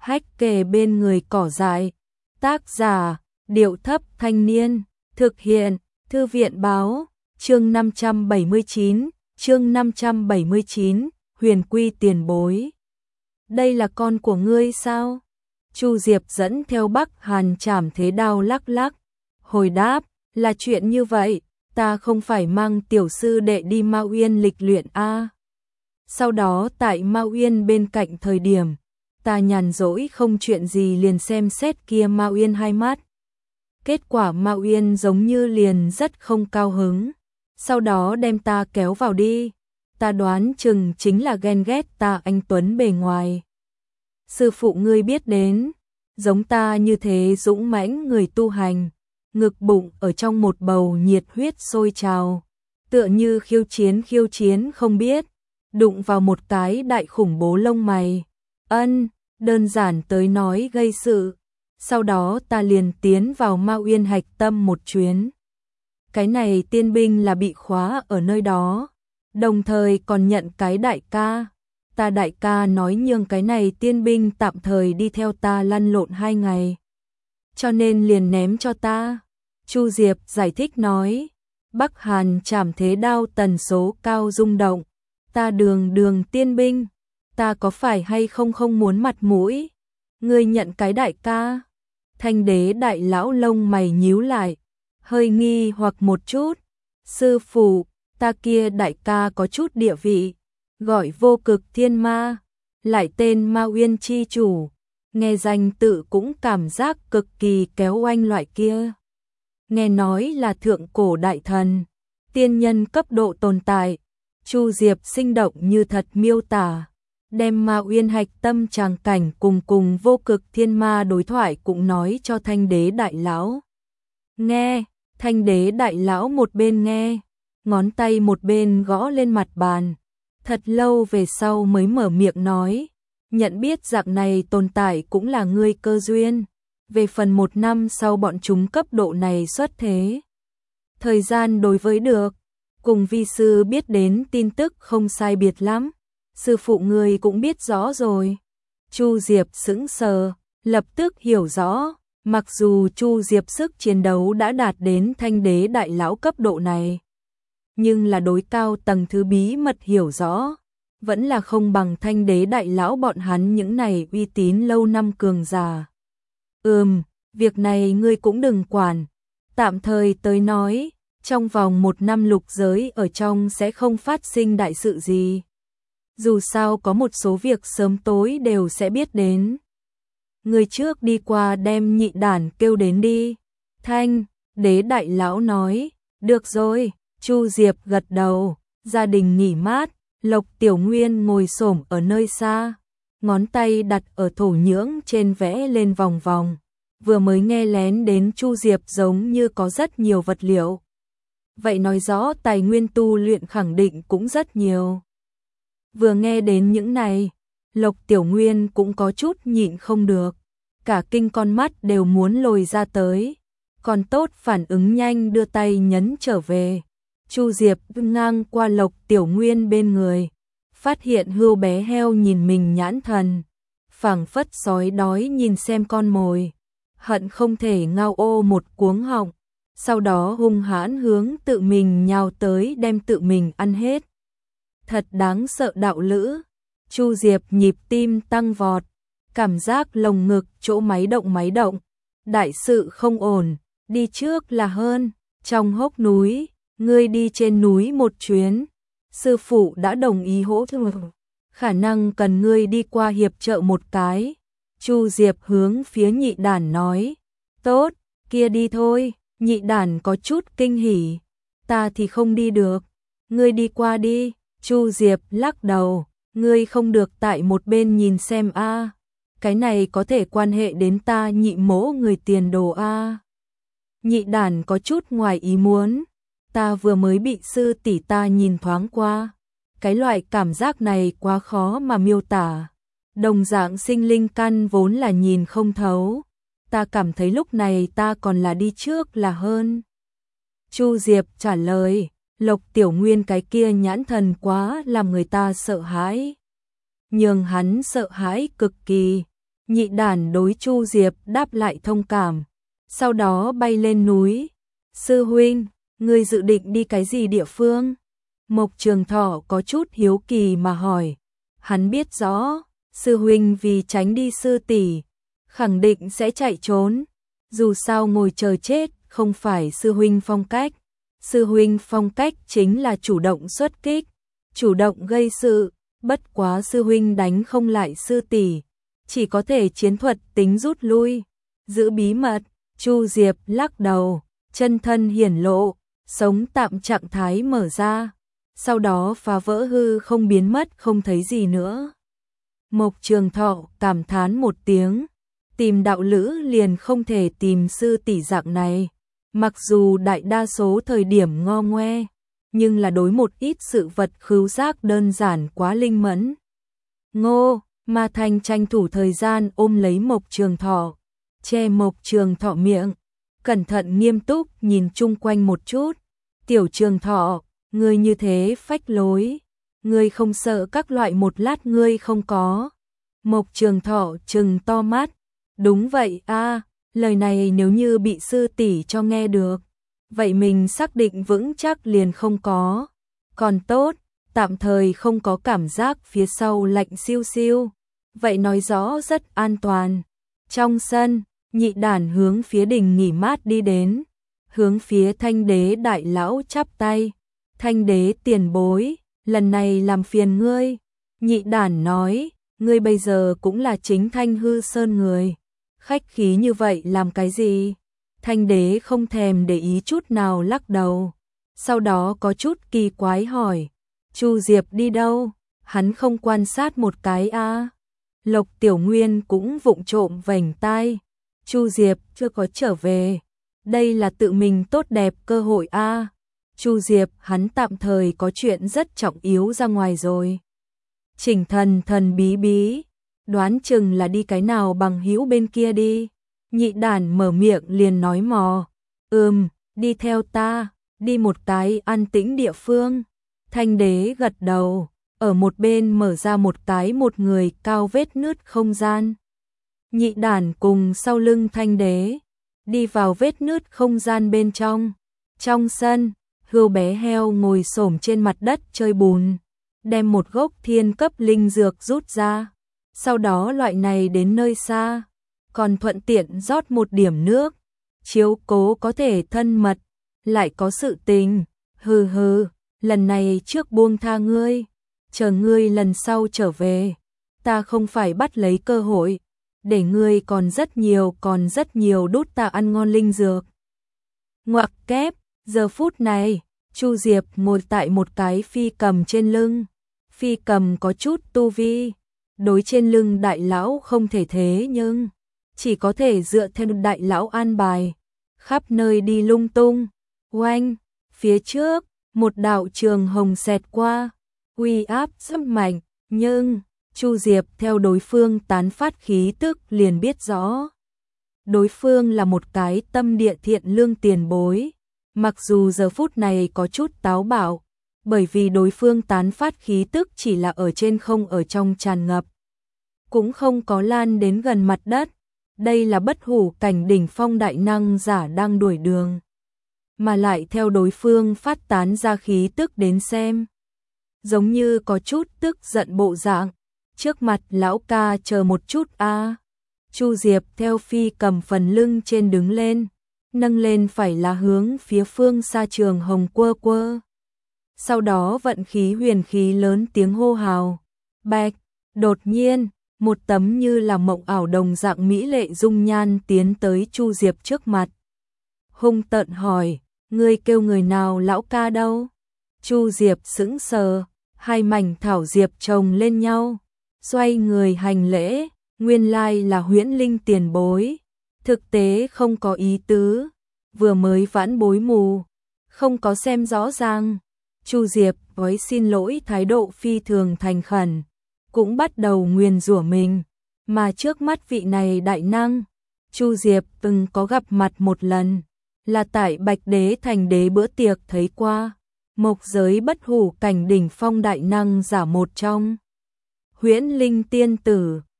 hách kề bên người cỏ dại. Tác giả, Điệu Thấp Thanh Niên. Thực hiện, Thư viện Báo. Chương 579, Huyền Quy tiền bối. Đây là con của ngươi sao? Chu Diệp dẫn theo Bắc Hàn Trảm Thế Đao lắc lắc. Hồi đáp, là chuyện như vậy, ta không phải mang tiểu sư đệ đi Ma Uyên lịch luyện a. Sau đó tại Ma Uyên bên cạnh thời điểm, ta nhàn rỗi không chuyện gì liền xem xét kia Ma Uyên hai mắt. Kết quả Ma Uyên giống như liền rất không cao hứng, sau đó đem ta kéo vào đi. Ta đoán chừng chính là ghen ghét ta anh tuấn bề ngoài. Sư phụ ngươi biết đến, giống ta như thế dũng mãnh người tu hành, ngực bụng ở trong một bầu nhiệt huyết sôi trào, tựa như khiêu chiến không biết, đụng vào một cái đại khủng bố lông mày. Đơn giản tới nói gây sự. Sau đó ta liền tiến vào Ma Uyên hạch tâm một chuyến. Cái này tiên binh là bị khóa ở nơi đó, đồng thời còn nhận cái đại ca. Ta đại ca nói nhường cái này tiên binh tạm thời đi theo ta lăn lộn 2 ngày, cho nên liền ném cho ta. Chu Diệp giải thích nói, Bắc Hàn Trảm Thế Đao tần số cao rung động. Ta đường tiên binh, ta có phải hay không muốn mặt mũi? Ngươi nhận cái đại ca? Thanh đế đại lão lông mày nhíu lại, hơi nghi hoặc một chút. Sư phụ, ta kia đại ca có chút địa vị, gọi Vô Cực Thiên Ma, lại tên Ma Uyên chi chủ, nghe danh tự cũng cảm giác cực kỳ kéo oanh loại kia. Nghe nói là thượng cổ đại thần, tiên nhân cấp độ tồn tại. Chu Diệp sinh động như thật miêu tả, đem Ma Uyên hạch tâm tràng cảnh cùng Vô Cực Thiên Ma đối thoại cũng nói cho Thanh đế đại lão nghe. Thanh đế đại lão một bên nghe, ngón tay một bên gõ lên mặt bàn, thật lâu về sau mới mở miệng nói, nhận biết dạng này tồn tại cũng là ngươi cơ duyên. Về phần 1 năm sau bọn chúng cấp độ này xuất thế, thời gian đối với được cùng vi sư biết đến tin tức không sai biệt lắm. Sư phụ ngươi cũng biết rõ rồi. Chu Diệp sững sờ, lập tức hiểu rõ. Mặc dù Chu Diệp sức chiến đấu đã đạt đến thanh đế đại lão cấp độ này, nhưng là đối cao tầng thứ bí mật hiểu rõ, vẫn là không bằng thanh đế đại lão bọn hắn những này uy tín lâu năm cường giả. Việc này ngươi cũng đừng quản. Tạm thời tới nói, trong vòng 1 năm lục giới ở trong sẽ không phát sinh đại sự gì. Dù sao có một số việc sớm tối đều sẽ biết đến. Người trước đi qua đem nhị đản kêu đến đi. Thanh đế đại lão nói, được rồi. Chu Diệp gật đầu. Gia đình nghỉ mát, Lộc Tiểu Nguyên ngồi xổm ở nơi xa, ngón tay đặt ở thổ nhưỡng trên vẽ lên vòng vòng. Vừa mới nghe lén đến Chu Diệp giống như có rất nhiều vật liệu, vậy nói rõ tài nguyên tu luyện khẳng định cũng rất nhiều. Vừa nghe đến những này, Lộc Tiểu Nguyên cũng có chút nhịn không được, cả kinh con mắt đều muốn lồi ra tới, còn tốt phản ứng nhanh đưa tay nhấn trở về. Chu Diệp ngang qua Lộc Tiểu Nguyên bên người, phát hiện hươu bé heo nhìn mình nhãn thần, phảng phất sói đói nhìn xem con mồi, hận không thể ngao ô một cuống họng, sau đó hung hãn hướng tự mình nhào tới đem tự mình ăn hết. Thật đáng sợ đạo lữ. Chu Diệp nhịp tim tăng vọt, cảm giác lồng ngực chỗ máy động. Đại sự không ổn, đi trước là hơn. Trong hốc núi, ngươi đi trên núi một chuyến, sư phụ đã đồng ý hỗ trợ, khả năng cần ngươi đi qua hiệp trợ một cái. Chu Diệp hướng phía nhị đản nói, tốt, kia đi thôi. Nhị đản có chút kinh hỉ, ta thì không đi được, ngươi đi qua đi. Chu Diệp lắc đầu, ngươi không được tại một bên nhìn xem a, cái này có thể quan hệ đến ta nhị mỗ người tiền đồ a. Nhị đản có chút ngoài ý muốn, ta vừa mới bị sư tỷ ta nhìn thoáng qua, cái loại cảm giác này quá khó mà miêu tả. Đồng dạng sinh linh căn vốn là nhìn không thấu, ta cảm thấy lúc này ta còn là đi trước là hơn. Chu Diệp trả lời, Lộc Tiểu Nguyên cái kia nhãn thần quá làm người ta sợ hãi, nhường hắn sợ hãi cực kỳ. Nhị đản đối Chu Diệp đáp lại thông cảm, sau đó bay lên núi. Sư huynh, ngươi dự định đi cái gì địa phương? Mộc Trường Thọ có chút hiếu kỳ mà hỏi. Hắn biết rõ, sư huynh vì tránh đi sư tỷ, khẳng định sẽ chạy trốn. Dù sao ngồi chờ chết không phải sư huynh phong cách. Sư huynh phong cách chính là chủ động xuất kích, chủ động gây sự, bất quá sư huynh đánh không lại sư tỷ, chỉ có thể chiến thuật tính rút lui, giữ bí mật. Chu Diệp lắc đầu, chân thân hiển lộ, sống tạm trạng thái mở ra, sau đó phá vỡ hư không biến mất không thấy gì nữa. Mộc Trường Thọ cảm thán một tiếng, tìm đạo lữ liền không thể tìm sư tỷ dạng này, mặc dù đại đa số thời điểm ngo ngoe, nhưng là đối một ít sự vật khứu giác đơn giản quá linh mẫn. Ngô, Ma Thanh tranh thủ thời gian ôm lấy Mộc Trường Thọ, che Mộc Trường Thọ miệng, cẩn thận nghiêm túc nhìn chung quanh một chút. Tiểu Trường Thọ, ngươi như thế phách lối, ngươi không sợ các loại một lát ngươi không có. Mộc Trường Thọ trừng to mắt, đúng vậy a, lời này nếu như bị sư tỷ cho nghe được, vậy mình xác định vững chắc liền không có. Còn tốt, tạm thời không có cảm giác phía sau lạnh siêu siêu, vậy nói rõ rất an toàn. Trong sân, nhị đản hướng phía đình nghỉ mát đi đến, hướng phía Thanh Đế đại lão chắp tay. Thanh Đế tiền bối, lần này làm phiền ngươi. Nhị đản nói, ngươi bây giờ cũng là chính Thanh Hư Sơn người, khách khí như vậy làm cái gì? Thanh Đế không thèm để ý chút nào lắc đầu, sau đó có chút kỳ quái hỏi, Chu Diệp đi đâu? Hắn không quan sát một cái a? Lộc Tiểu Nguyên cũng vụng trộm vểnh tai, Chu Diệp chưa có trở về, đây là tự mình tốt đẹp cơ hội a. Chu Diệp hắn tạm thời có chuyện rất trọng yếu ra ngoài rồi. Chỉnh Thần thần bí bí, đoán chừng là đi cái nào bằng hữu bên kia đi. Nhị đản mở miệng liền nói mò, đi theo ta, đi một cái an tĩnh địa phương. Thanh Đế gật đầu, ở một bên mở ra một cái một người cao vết nứt không gian. Nhị đản cùng sau lưng Thanh Đế, đi vào vết nứt không gian bên trong. Trong sân, Hươu bé heo ngồi xổm trên mặt đất chơi bùn, đem một gốc thiên cấp linh dược rút ra, sau đó loại này đến nơi xa, còn thuận tiện rót một điểm nước, chiếu cố có thể thân mật, lại có sự tình. Hừ hừ, lần này trước buông tha ngươi, chờ ngươi lần sau trở về, ta không phải bắt lấy cơ hội, để ngươi còn rất nhiều đút ta ăn ngon linh dược. Ngoặc kép, giờ phút này, Chu Diệp ngồi tại một cái phi cầm trên lưng, phi cầm có chút tu vi, đối trên lưng đại lão không thể thế nhưng chỉ có thể dựa theo đại lão an bài, khắp nơi đi lung tung. Oanh, phía trước, một đạo trường hồng xẹt qua, uy áp rất mạnh, nhưng Chu Diệp theo đối phương tán phát khí tức liền biết rõ. Đối phương là một cái tâm địa thiện lương tiền bối, mặc dù giờ phút này có chút táo bạo, bởi vì đối phương tán phát khí tức chỉ là ở trên không ở trong tràn ngập, cũng không có lan đến gần mặt đất. Đây là bất hủ cảnh đỉnh phong đại năng giả đang đuổi đường, mà lại theo đối phương phát tán ra khí tức đến xem, giống như có chút tức giận bộ dạng. Trước mặt lão ca chờ một chút a. Chu Diệp theo phi cầm phần lưng trên đứng lên, nâng lên phải là hướng phía phương xa trường hồng quơ quơ. Sau đó vận khí huyền khí lớn tiếng hô hào. Bạch, đột nhiên, một tấm như là mộng ảo đồng dạng mỹ lệ dung nhan tiến tới Chu Diệp trước mặt. Hung tợn hỏi, ngươi kêu người nào lão ca đâu? Chu Diệp sững sờ, hai mảnh thảo diệp chồng lên nhau, xoay người hành lễ, nguyên lai là Huyễn Linh tiền bối, thực tế không có ý tứ, vừa mới vãn bối mù, không có xem rõ ràng. Chu Diệp với xin lỗi thái độ phi thường thành khẩn, cũng bắt đầu nguyền rủa mình, mà trước mắt vị này đại năng, Chu Diệp từng có gặp mặt một lần, là tại Bạch Đế Thành Đế bữa tiệc thấy qua, mộc giới bất hủ cảnh đỉnh phong đại năng giả một trong. Huyễn Linh tiên tử,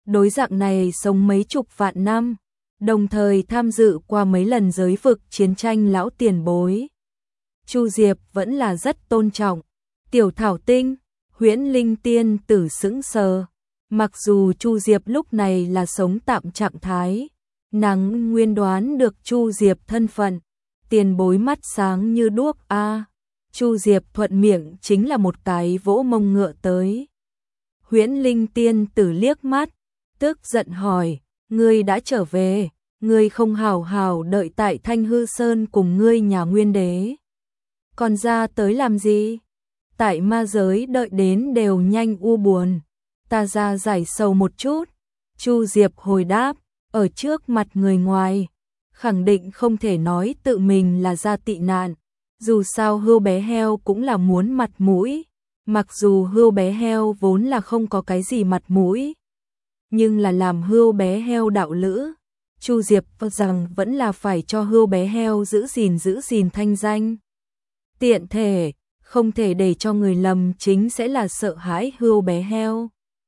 đối dạng này sống mấy chục vạn năm, đồng thời tham dự qua mấy lần giới vực chiến tranh lão tiền bối. Chu Diệp vẫn là rất tôn trọng. Tiểu Thảo Tinh, Huyễn Linh Tiên Tử sững sờ. Mặc dù Chu Diệp lúc này là sống tạm trạng thái, nàng nguyên đoán được Chu Diệp thân phận, tiền bối mắt sáng như đuốc a. Chu Diệp thuận miệng chính là một cái vỗ mông ngựa tới. Huyễn Linh Tiên Tử liếc mắt, tức giận hỏi, ngươi đã trở về, ngươi không hảo hảo đợi tại Thanh Hư Sơn cùng ngươi nhà Nguyên Đế. Còn ra tới làm gì? Tại ma giới đợi đến đều nhanh u buồn, ta ra giải sầu một chút. Chu Diệp hồi đáp, ở trước mặt người ngoài, khẳng định không thể nói tự mình là ra tị nạn. Dù sao Hưu bé heo cũng là muốn mặt mũi, mặc dù Hưu bé heo vốn là không có cái gì mặt mũi, nhưng là làm Hưu bé heo đạo lữ, Chu Diệp rằng vẫn là phải cho Hưu bé heo giữ gìn thanh danh. Tiện thể, không thể để cho người lầm chính sẽ là sợ hãi Hưu bé heo.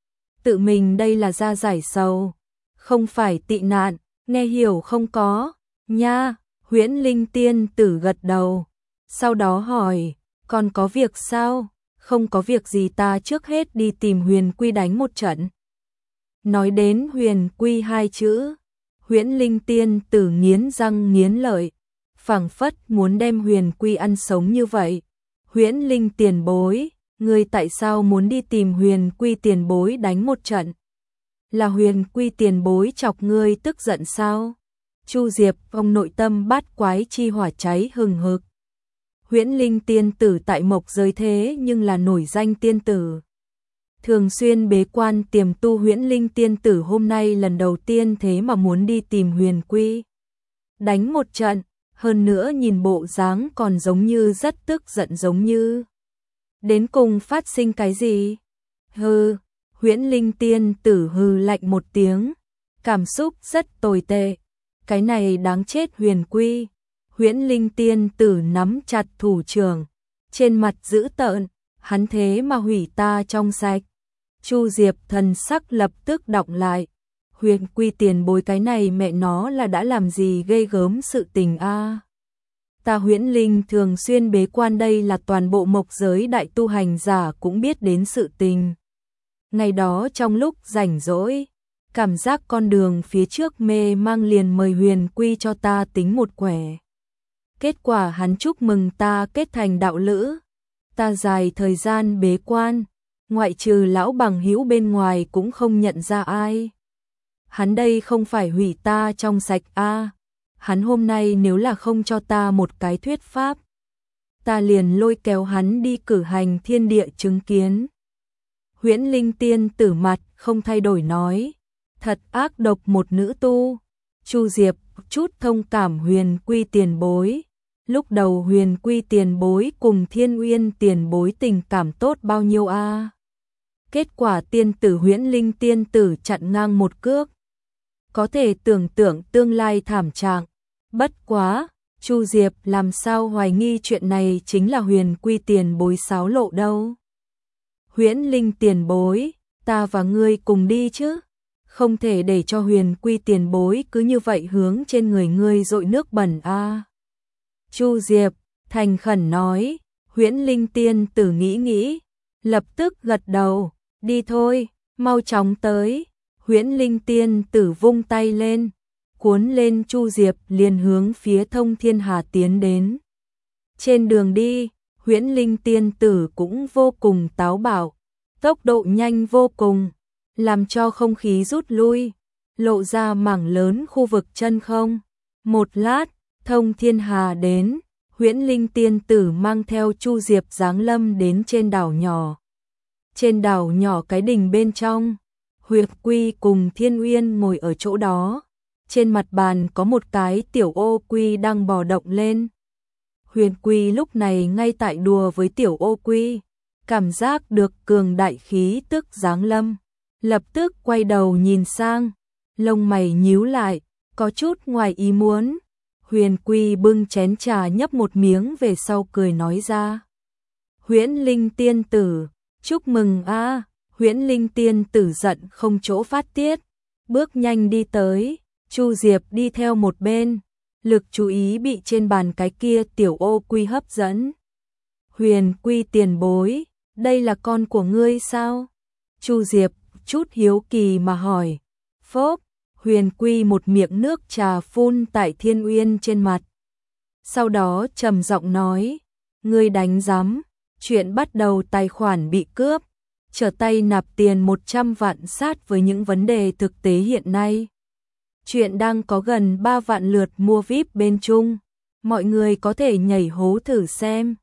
Tự mình đây là ra giải sầu, không phải tị nạn, nghe hiểu không có, nha. Huyễn Linh Tiên Tử gật đầu, sau đó hỏi, còn có việc sao? Không có việc gì, ta trước hết đi tìm Huyền Quy đánh một trận. Nói đến Huyền Quy hai chữ, Huyễn Linh Tiên Tử nghiến răng nghiến lợi, phảng phất muốn đem Huyền Quy ăn sống như vậy. Huyễn Linh tiền bối, ngươi tại sao muốn đi tìm Huyền Quy tiền bối đánh một trận? Là Huyền Quy tiền bối chọc ngươi tức giận sao? Chu Diệp ông nội tâm bát quái chi hỏa cháy hừng hực. Huyễn Linh Tiên Tử tại Mộc giới thế nhưng là nổi danh tiên tử, thường xuyên bế quan tiềm tu. Huyễn Linh Tiên Tử hôm nay lần đầu tiên thế mà muốn đi tìm Huyền Quy đánh một trận, hơn nữa nhìn bộ dáng còn giống như rất tức giận giống như. Đến cùng phát sinh cái gì? Hừ. Huyễn Linh Tiên Tử hừ lạnh một tiếng, cảm xúc rất tồi tệ. Cái này đáng chết Huyền Quy. Huyễn Linh Tiên Tử nắm chặt thủ trưởng, trên mặt dữ tợn, hắn thế mà hủy ta trong sạch. Chu Diệp thần sắc lập tức đọng lại. Huyền Quy tiền bối cái này mẹ nó là đã làm gì ghê gớm sự tình a? Ta Huyễn Linh thường xuyên bế quan, đây là toàn bộ Mộc giới đại tu hành giả cũng biết đến sự tình. Ngày đó trong lúc rảnh rỗi, cảm giác con đường phía trước mê mang liền mời Huyền Quy cho ta tính một quẻ. Kết quả hắn chúc mừng ta kết thành đạo lữ. Ta dài thời gian bế quan, ngoại trừ lão bằng hữu bên ngoài cũng không nhận ra ai. Hắn đây không phải hủy ta trong sạch a? Hắn hôm nay nếu là không cho ta một cái thuyết pháp, ta liền lôi kéo hắn đi cử hành thiên địa chứng kiến. Huyễn Linh Tiên Tử mặt không thay đổi nói, thật ác độc một nữ tu. Chu Diệp chút thông cảm Huyền Quy tiền bối. Lúc đầu Huyền Quy tiền bối cùng Thiên Uyên tiền bối tình cảm tốt bao nhiêu a? Kết quả tiên tử Huyễn Linh Tiên Tử chặn ngang một cước. Có thể tưởng tượng tương lai thảm trạng. Bất quá, Chu Diệp làm sao hoài nghi chuyện này chính là Huyền Quy tiền bối xáo lộ đâu. Huyễn Linh tiền bối, ta và ngươi cùng đi chứ? Không thể để cho Huyền Quy tiền bối cứ như vậy hướng trên người ngươi dội nước bẩn a. Chu Diệp thành khẩn nói. Huyễn Linh Tiên Tử nghĩ, lập tức gật đầu, đi thôi, mau chóng tới. Huyễn Linh Tiên Tử vung tay lên, cuốn lên Chu Diệp liền hướng phía Thông Thiên Hà tiến đến. Trên đường đi, Huyễn Linh Tiên Tử cũng vô cùng táo bạo, tốc độ nhanh vô cùng, làm cho không khí rút lui, lộ ra mảng lớn khu vực chân không. Một lát, Thông Thiên Hà đến, Huyễn Linh Tiên Tử mang theo Chu Diệp giáng lâm đến trên đảo nhỏ. Trên đảo nhỏ cái đình bên trong, Huyền Quy cùng Thiên Uyên ngồi ở chỗ đó. Trên mặt bàn có một cái tiểu ô quy đang bò động lên. Huyền Quy lúc này ngay tại đùa với tiểu ô quy, cảm giác được cường đại khí tức giáng lâm, lập tức quay đầu nhìn sang, lông mày nhíu lại, có chút ngoài ý muốn. Huyền Quy bưng chén trà nhấp một miếng về sau cười nói ra. Huyễn Linh Tiên Tử, chúc mừng a. Huyễn Linh tiên tử giận không chỗ phát tiết, bước nhanh đi tới, Chu Diệp đi theo một bên, lực chú ý bị trên bàn cái kia tiểu ô quy hấp dẫn. Huyền Quy tiền bối, đây là con của ngươi sao? Chu Diệp chút hiếu kỳ mà hỏi. Phốp, Huyền Quy một miệng nước trà phun tại Thiên Uyên trên mặt. Sau đó trầm giọng nói, ngươi đánh rắm, chuyện bắt đầu tài khoản bị cướp, trở tay nạp tiền 100 vạn sát với những vấn đề thực tế hiện nay. Chuyện đang có gần 3 vạn lượt mua VIP bên Trung, mọi người có thể nhảy hố thử xem.